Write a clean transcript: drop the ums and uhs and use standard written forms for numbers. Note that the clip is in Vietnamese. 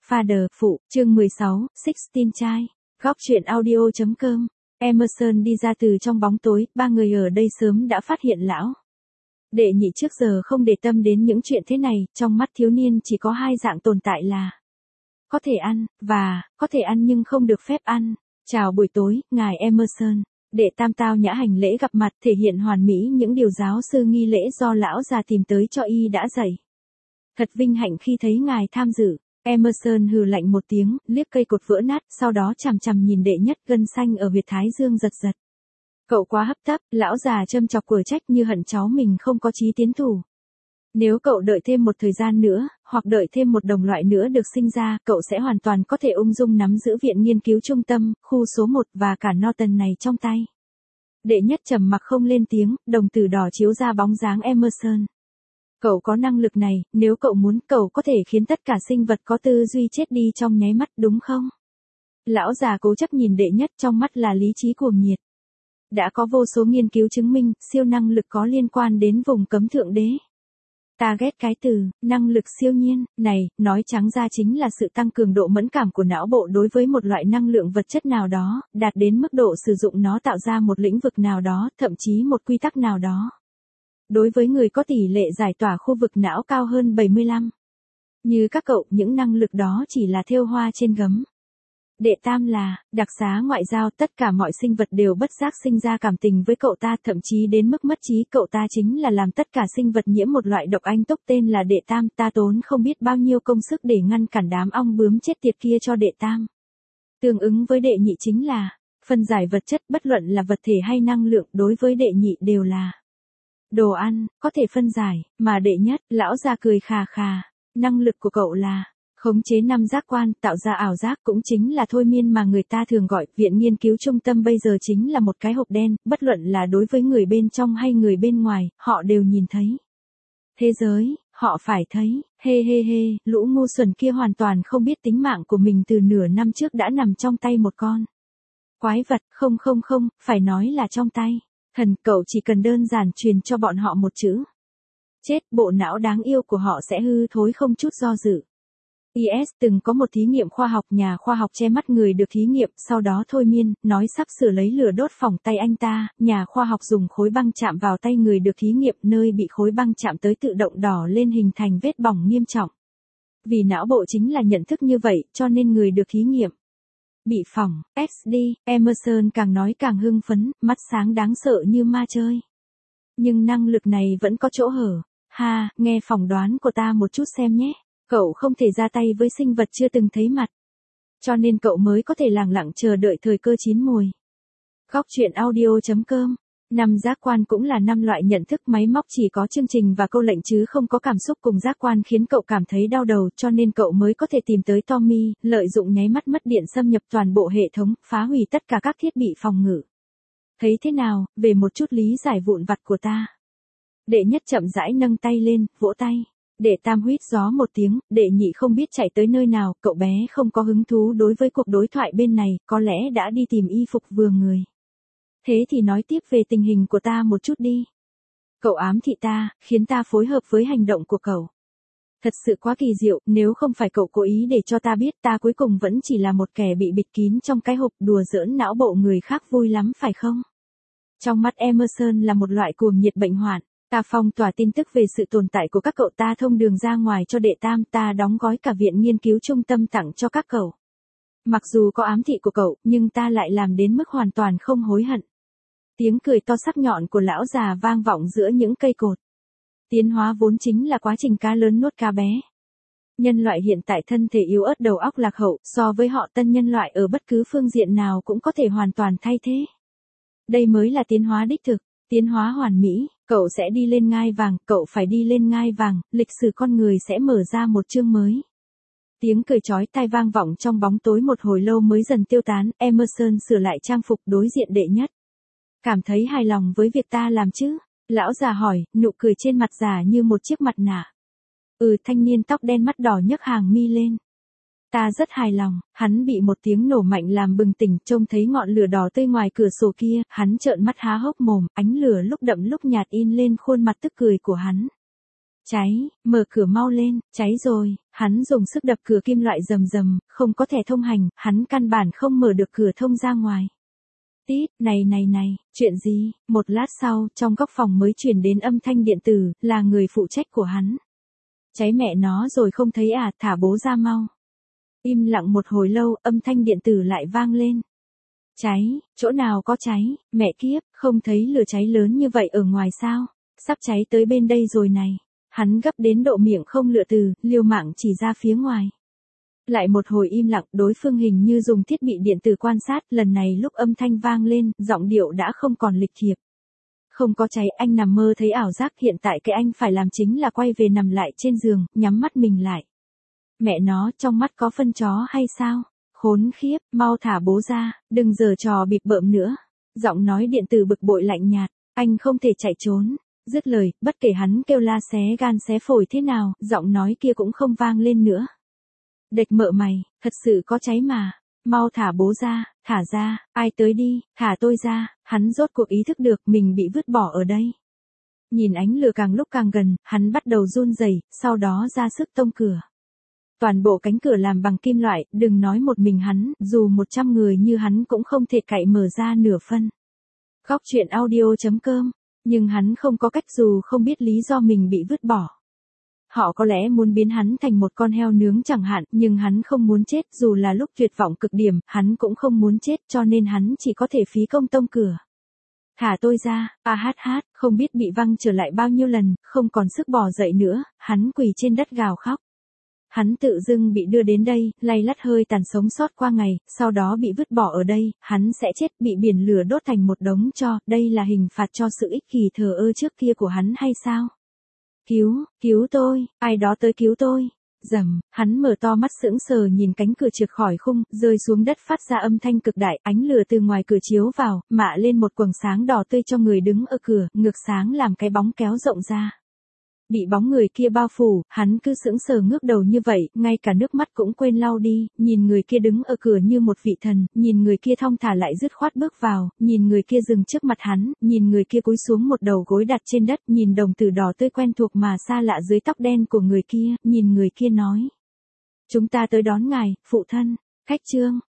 Father, phụ, chương 16, Sixteen trai. Góc truyện audio.com. Emerson đi ra từ trong bóng tối, ba người ở đây sớm đã phát hiện lão đệ nhị trước giờ không để tâm đến những chuyện thế này, trong mắt thiếu niên chỉ có hai dạng tồn tại là có thể ăn, và có thể ăn nhưng không được phép ăn. Chào buổi tối, ngài Emerson. Đệ tam tao nhã hành lễ gặp mặt, thể hiện hoàn mỹ những điều giáo sư nghi lễ do lão già tìm tới cho y đã dạy. Thật vinh hạnh khi thấy ngài tham dự. Emerson hừ lạnh một tiếng, liếc cây cột vỡ nát, sau đó chằm chằm nhìn đệ nhất, gân xanh ở huyệt thái dương giật giật. Cậu quá hấp tấp, lão già châm chọc quở trách như hận cháu mình không có chí tiến thủ. Nếu cậu đợi thêm một thời gian nữa, hoặc đợi thêm một đồng loại nữa được sinh ra, cậu sẽ hoàn toàn có thể ung dung nắm giữ viện nghiên cứu trung tâm, khu số 1 và cả Norton này trong tay. Đệ nhất trầm mặc không lên tiếng, đồng tử đỏ chiếu ra bóng dáng Emerson. Cậu có năng lực này, nếu cậu muốn, cậu có thể khiến tất cả sinh vật có tư duy chết đi trong nháy mắt, đúng không? Lão già cố chấp nhìn đệ nhất, trong mắt là lý trí cuồng nhiệt. Đã có vô số nghiên cứu chứng minh, siêu năng lực có liên quan đến vùng cấm thượng đế. Ta ghét cái từ, năng lực siêu nhiên, này, nói trắng ra chính là sự tăng cường độ mẫn cảm của não bộ đối với một loại năng lượng vật chất nào đó, đạt đến mức độ sử dụng nó tạo ra một lĩnh vực nào đó, thậm chí một quy tắc nào đó. Đối với người có tỷ lệ giải tỏa khu vực não cao hơn 75. Như các cậu, những năng lực đó chỉ là thêu hoa trên gấm. Đệ tam là, đặc xá ngoại giao, tất cả mọi sinh vật đều bất giác sinh ra cảm tình với cậu ta, thậm chí đến mức mất trí. Cậu ta chính là làm tất cả sinh vật nhiễm một loại độc anh túc tên là đệ tam. Ta tốn không biết bao nhiêu công sức để ngăn cản đám ong bướm chết tiệt kia cho đệ tam. Tương ứng với đệ nhị chính là, phân giải vật chất, bất luận là vật thể hay năng lượng, đối với đệ nhị đều là đồ ăn, có thể phân giải, mà đệ nhất, lão già cười khà khà, năng lực của cậu là khống chế năm giác quan, tạo ra ảo giác, cũng chính là thôi miên mà người ta thường gọi. Viện nghiên cứu trung tâm bây giờ chính là một cái hộp đen, bất luận là đối với người bên trong hay người bên ngoài, họ đều nhìn thấy. Thế giới, họ phải thấy, hê hê hê, lũ ngu xuẩn kia hoàn toàn không biết tính mạng của mình từ nửa năm trước đã nằm trong tay một con quái vật, không, phải nói là trong tay thần. Cậu chỉ cần đơn giản truyền cho bọn họ một chữ chết, bộ não đáng yêu của họ sẽ hư thối không chút do dự. IS từng có một thí nghiệm khoa học, nhà khoa học che mắt người được thí nghiệm, sau đó thôi miên, nói sắp sửa lấy lửa đốt phỏng tay anh ta, nhà khoa học dùng khối băng chạm vào tay người được thí nghiệm, nơi bị khối băng chạm tới tự động đỏ lên hình thành vết bỏng nghiêm trọng. Vì não bộ chính là nhận thức như vậy, cho nên người được thí nghiệm bị phỏng. XD, Emerson càng nói càng hưng phấn, mắt sáng đáng sợ như ma chơi. Nhưng năng lực này vẫn có chỗ hở. Ha, nghe phỏng đoán của ta một chút xem nhé. Cậu không thể ra tay với sinh vật chưa từng thấy mặt. Cho nên cậu mới có thể lẳng lặng chờ đợi thời cơ chín mùi. Góc truyện audio.com. 5 giác quan cũng là 5 loại nhận thức máy móc, chỉ có chương trình và câu lệnh chứ không có cảm xúc cùng giác quan khiến cậu cảm thấy đau đầu, cho nên cậu mới có thể tìm tới Tommy, lợi dụng nháy mắt mất điện xâm nhập toàn bộ hệ thống, phá hủy tất cả các thiết bị phòng ngự. Thấy thế nào, về một chút lý giải vụn vặt của ta. Đệ nhất chậm rãi nâng tay lên, vỗ tay. Đệ tam huýt gió một tiếng, đệ nhị không biết chạy tới nơi nào, cậu bé không có hứng thú đối với cuộc đối thoại bên này, có lẽ đã đi tìm y phục vừa người. Thế thì nói tiếp về tình hình của ta một chút đi. Cậu ám thị ta, khiến ta phối hợp với hành động của cậu. Thật sự quá kỳ diệu, nếu không phải cậu cố ý để cho ta biết, ta cuối cùng vẫn chỉ là một kẻ bị bịt kín trong cái hộp, đùa giỡn não bộ người khác vui lắm phải không? Trong mắt Emerson là một loại cuồng nhiệt bệnh hoạn. Ta phong tỏa tin tức về sự tồn tại của các cậu, ta thông đường ra ngoài cho đệ tam, ta đóng gói cả viện nghiên cứu trung tâm tặng cho các cậu. Mặc dù có ám thị của cậu, nhưng ta lại làm đến mức hoàn toàn không hối hận. Tiếng cười to sắc nhọn của lão già vang vọng giữa những cây cột. Tiến hóa vốn chính là quá trình cá lớn nuốt cá bé. Nhân loại hiện tại thân thể yếu ớt, đầu óc lạc hậu, so với họ tân nhân loại ở bất cứ phương diện nào cũng có thể hoàn toàn thay thế. Đây mới là tiến hóa đích thực, tiến hóa hoàn mỹ. Cậu sẽ đi lên ngai vàng, cậu phải đi lên ngai vàng, lịch sử con người sẽ mở ra một chương mới. Tiếng cười chói tai vang vọng trong bóng tối một hồi lâu mới dần tiêu tán. Emerson sửa lại trang phục đối diện đệ nhất. Cảm thấy hài lòng với việc ta làm chứ? Lão già hỏi, nụ cười trên mặt già như một chiếc mặt nạ. Thanh niên tóc đen mắt đỏ nhấc hàng mi lên. Ta rất hài lòng. Hắn bị một tiếng nổ mạnh làm bừng tỉnh, trông thấy ngọn lửa đỏ tươi ngoài cửa sổ kia, hắn trợn mắt há hốc mồm, ánh lửa lúc đậm lúc nhạt in lên khuôn mặt tức cười của hắn. Cháy, mở cửa mau lên, cháy rồi, hắn dùng sức đập cửa kim loại rầm rầm, không có thẻ thông hành, hắn căn bản không mở được cửa thông ra ngoài. Tít, này, chuyện gì? Một lát sau, trong góc phòng mới truyền đến âm thanh điện tử, là người phụ trách của hắn. Cháy mẹ nó rồi không thấy à, thả bố ra mau. Im lặng một hồi lâu, âm thanh điện tử lại vang lên. Cháy, chỗ nào có cháy, mẹ kiếp, không thấy lửa cháy lớn như vậy ở ngoài sao? Sắp cháy tới bên đây rồi này. Hắn gấp đến độ miệng không lựa từ, liều mạng chỉ ra phía ngoài. Lại một hồi im lặng, đối phương hình như dùng thiết bị điện tử quan sát, lần này lúc âm thanh vang lên, giọng điệu đã không còn lịch thiệp. Không có cháy, anh nằm mơ thấy ảo giác, hiện tại cái anh phải làm chính là quay về nằm lại trên giường, nhắm mắt mình lại. Mẹ nó, trong mắt có phân chó hay sao? Khốn khiếp, mau thả bố ra, đừng giở trò bịp bợm nữa. Giọng nói điện tử bực bội lạnh nhạt, anh không thể chạy trốn. Dứt lời, bất kể hắn kêu la xé gan xé phổi thế nào, giọng nói kia cũng không vang lên nữa. Đệt mợ mày, thật sự có cháy mà. Mau thả bố ra, thả ra, ai tới đi, thả tôi ra. Hắn rốt cuộc ý thức được mình bị vứt bỏ ở đây. Nhìn ánh lửa càng lúc càng gần, hắn bắt đầu run rẩy, sau đó ra sức tông cửa. Toàn bộ cánh cửa làm bằng kim loại, đừng nói một mình hắn, dù 100 người như hắn cũng không thể cậy mở ra nửa phân. Góc truyện audio.com. Nhưng hắn không có cách, dù không biết lý do mình bị vứt bỏ. Họ có lẽ muốn biến hắn thành một con heo nướng chẳng hạn, nhưng hắn không muốn chết, dù là lúc tuyệt vọng cực điểm, hắn cũng không muốn chết, cho nên hắn chỉ có thể phí công tông cửa. Thả tôi ra, không biết bị văng trở lại bao nhiêu lần, không còn sức bò dậy nữa, hắn quỳ trên đất gào khóc. Hắn tự dưng bị đưa đến đây, lay lắt hơi tàn sống sót qua ngày, sau đó bị vứt bỏ ở đây, hắn sẽ chết, bị biển lửa đốt thành một đống tro, đây là hình phạt cho sự ích kỷ thờ ơ trước kia của hắn hay sao? Cứu tôi, ai đó tới cứu tôi. Rầm, hắn mở to mắt sững sờ nhìn cánh cửa trượt khỏi khung, rơi xuống đất phát ra âm thanh cực đại, ánh lửa từ ngoài cửa chiếu vào, mạ lên một quầng sáng đỏ tươi cho người đứng ở cửa, ngược sáng làm cái bóng kéo rộng ra. Bị bóng người kia bao phủ, hắn cứ sững sờ ngước đầu như vậy, ngay cả nước mắt cũng quên lau đi, nhìn người kia đứng ở cửa như một vị thần, nhìn người kia thong thả lại dứt khoát bước vào, nhìn người kia dừng trước mặt hắn, nhìn người kia cúi xuống một đầu gối đặt trên đất, nhìn đồng tử đỏ tươi quen thuộc mà xa lạ dưới tóc đen của người kia, nhìn người kia nói. Chúng ta tới đón ngài, phụ thân, khách trương.